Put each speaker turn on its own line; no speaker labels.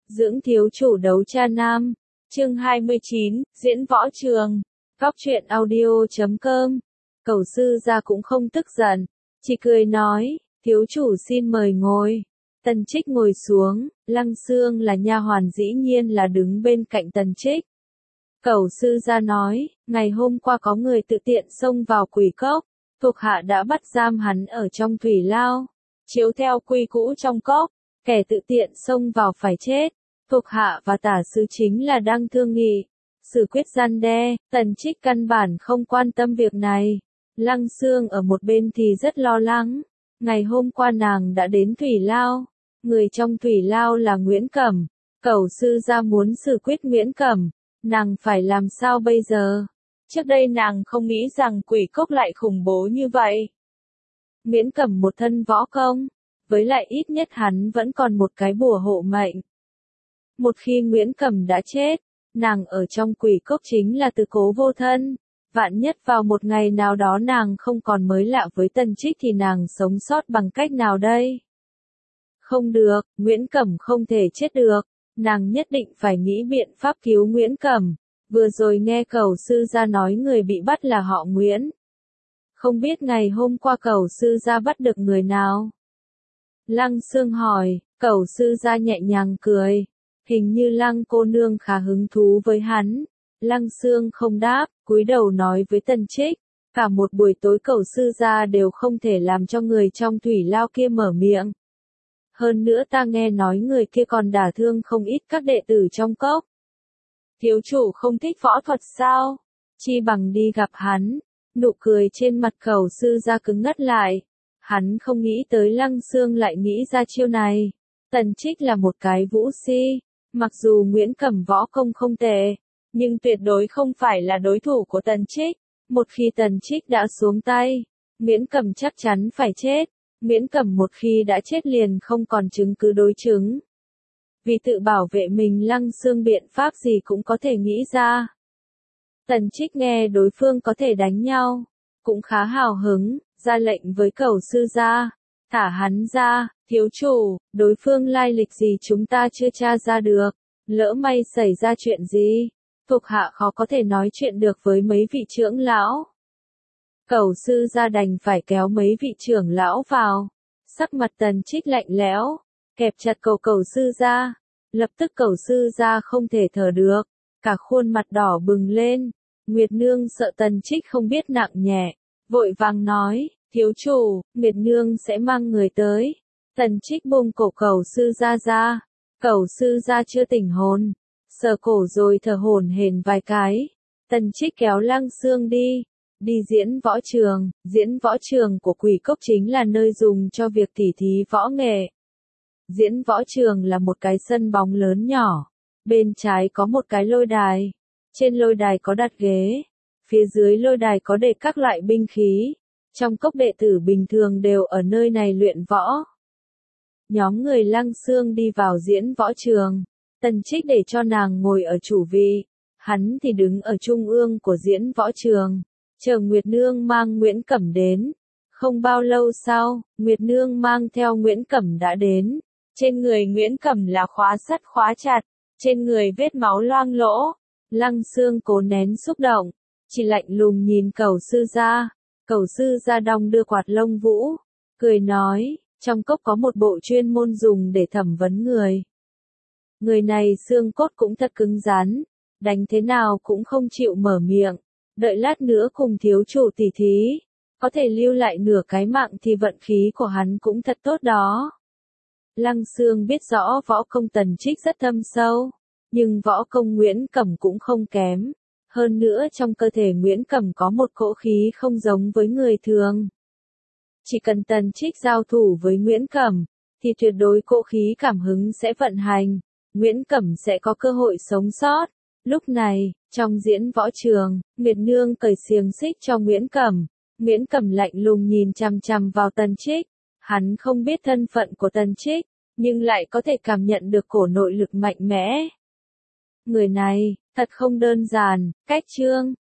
Dưỡng thiếu chủ đấu cha nam. Chương 29, diễn võ trường. Góc truyện audio.com. Cẩu sư gia cũng không tức giận, chỉ cười nói, thiếu chủ xin mời ngồi. Tần Trích ngồi xuống, Lăng Xương là nha hoàn dĩ nhiên là đứng bên cạnh Tần Trích. Cẩu sư gia nói, ngày hôm qua có người tự tiện xông vào Quỷ Cốc, thuộc hạ đã bắt giam hắn ở trong thủy lao. Chiếu theo quy cũ trong cốc, kẻ tự tiện xông vào phải chết. Thuộc hạ và tả sứ chính là đang thương nghị, xử quyết gian đe. Tần Trích căn bản không quan tâm việc này. Lăng Xương ở một bên thì rất lo lắng. Ngày hôm qua nàng đã đến thủy lao. Người trong thủy lao là Nguyễn Cẩm. Cẩu sư gia muốn xử quyết Nguyễn Cẩm. Nàng phải làm sao bây giờ? Trước đây nàng không nghĩ rằng Quỷ Cốc lại khủng bố như vậy. Nguyễn Cẩm một thân võ công, với lại ít nhất hắn vẫn còn một cái bùa hộ mệnh. Một khi Nguyễn Cẩm đã chết, nàng ở trong Quỷ Cốc chính là tứ cố vô thân. Vạn nhất vào một ngày nào đó nàng không còn mới lạ với Tần Trích thì nàng sống sót bằng cách nào đây? Không được, Nguyễn Cẩm không thể chết được. Nàng nhất định phải nghĩ biện pháp cứu Nguyễn Cẩm. Vừa rồi nghe cẩu sư gia nói người bị bắt là họ Nguyễn. Không biết ngày hôm qua cẩu sư gia bắt được người nào? Lăng Xương hỏi, cẩu sư gia nhẹ nhàng cười. Hình như Lăng cô nương khá hứng thú với hắn. Lăng Xương không đáp, cúi đầu nói với Tần Trích. Cả một buổi tối cẩu sư gia đều không thể làm cho người trong thủy lao kia mở miệng. Hơn nữa ta nghe nói người kia còn đả thương không ít các đệ tử trong cốc. Thiếu chủ không thích võ thuật sao? Chi bằng đi gặp hắn. Nụ cười trên mặt cẩu sư gia cứng ngắt lại. Hắn không nghĩ tới Lăng Xương lại nghĩ ra chiêu này. Tần Trích là một cái vũ si. Mặc dù Nguyễn Cẩm võ công không tệ, nhưng tuyệt đối không phải là đối thủ của Tần Trích. Một khi Tần Trích đã xuống tay, Nguyễn Cẩm chắc chắn phải chết. Nguyễn Cẩm một khi đã chết liền không còn chứng cứ đối chứng. Vì tự bảo vệ mình Lăng Xương biện pháp gì cũng có thể nghĩ ra. Tần Trích nghe đối phương có thể đánh nhau, cũng khá hào hứng, ra lệnh với cẩu sư gia, thả hắn ra. Thiếu chủ, đối phương lai lịch gì chúng ta chưa tra ra được, lỡ may xảy ra chuyện gì, thuộc hạ khó có thể nói chuyện được với mấy vị trưởng lão. Cẩu sư gia đành phải kéo mấy vị trưởng lão vào. Sắc mặt Tần Trích lạnh lẽo, kẹp chặt cẩu sư gia. Lập tức cẩu sư gia không thể thở được, cả khuôn mặt đỏ bừng lên. Nguyệt Nương sợ Tần Trích không biết nặng nhẹ, vội vàng nói, thiếu chủ, Nguyệt Nương sẽ mang người tới. Tần Trích buông cổ cẩu sư gia ra. Cẩu sư gia chưa tỉnh hồn, sờ cổ rồi thở hổn hển vài cái. Tần Trích kéo Lăng Xương đi. Đi diễn võ trường. Diễn võ trường của Quỷ Cốc chính là nơi dùng cho việc tỉ thí võ nghệ. Diễn võ trường là một cái sân bóng lớn nhỏ. Bên trái có một cái lôi đài. Trên lôi đài có đặt ghế. Phía dưới lôi đài có để các loại binh khí. Trong cốc đệ tử bình thường đều ở nơi này luyện võ. Nhóm người Lăng Xương đi vào diễn võ trường. Tần Trích để cho nàng ngồi ở chủ vị. Hắn thì đứng ở trung ương của diễn võ trường. Chờ Nguyệt Nương mang Nguyễn Cẩm đến. Không bao lâu sau, Nguyệt Nương mang theo Nguyễn Cẩm đã đến. Trên người Nguyễn Cẩm là khóa sắt khóa chặt. Trên người vết máu loang lỗ. Lăng Xương cố nén xúc động. Chỉ lạnh lùng nhìn cẩu sư gia. Cẩu sư gia đong đưa quạt lông vũ. Cười nói, trong cốc có một bộ chuyên môn dùng để thẩm vấn người. Người này xương cốt cũng thật cứng rắn. Đánh thế nào cũng không chịu mở miệng. Đợi lát nữa cùng thiếu chủ tỉ thí. Có thể lưu lại nửa cái mạng thì vận khí của hắn cũng thật tốt đó. Lăng Xương biết rõ võ công Tần Trích rất thâm sâu. Nhưng võ công Nguyễn Cẩm cũng không kém. Hơn nữa trong cơ thể Nguyễn Cẩm có một cỗ khí không giống với người thường. Chỉ cần Tần Trích giao thủ với Nguyễn Cẩm, thì tuyệt đối cỗ khí cảm hứng sẽ vận hành. Nguyễn Cẩm sẽ có cơ hội sống sót. Lúc này, trong diễn võ trường, Nguyệt Nương cởi xiềng xích cho Nguyễn Cẩm. Nguyễn Cẩm lạnh lùng nhìn chằm chằm vào Tần Trích. Hắn không biết thân phận của Tần Trích, nhưng lại có thể cảm nhận được cổ nội lực mạnh mẽ. Người này, thật không đơn giản. Cách chương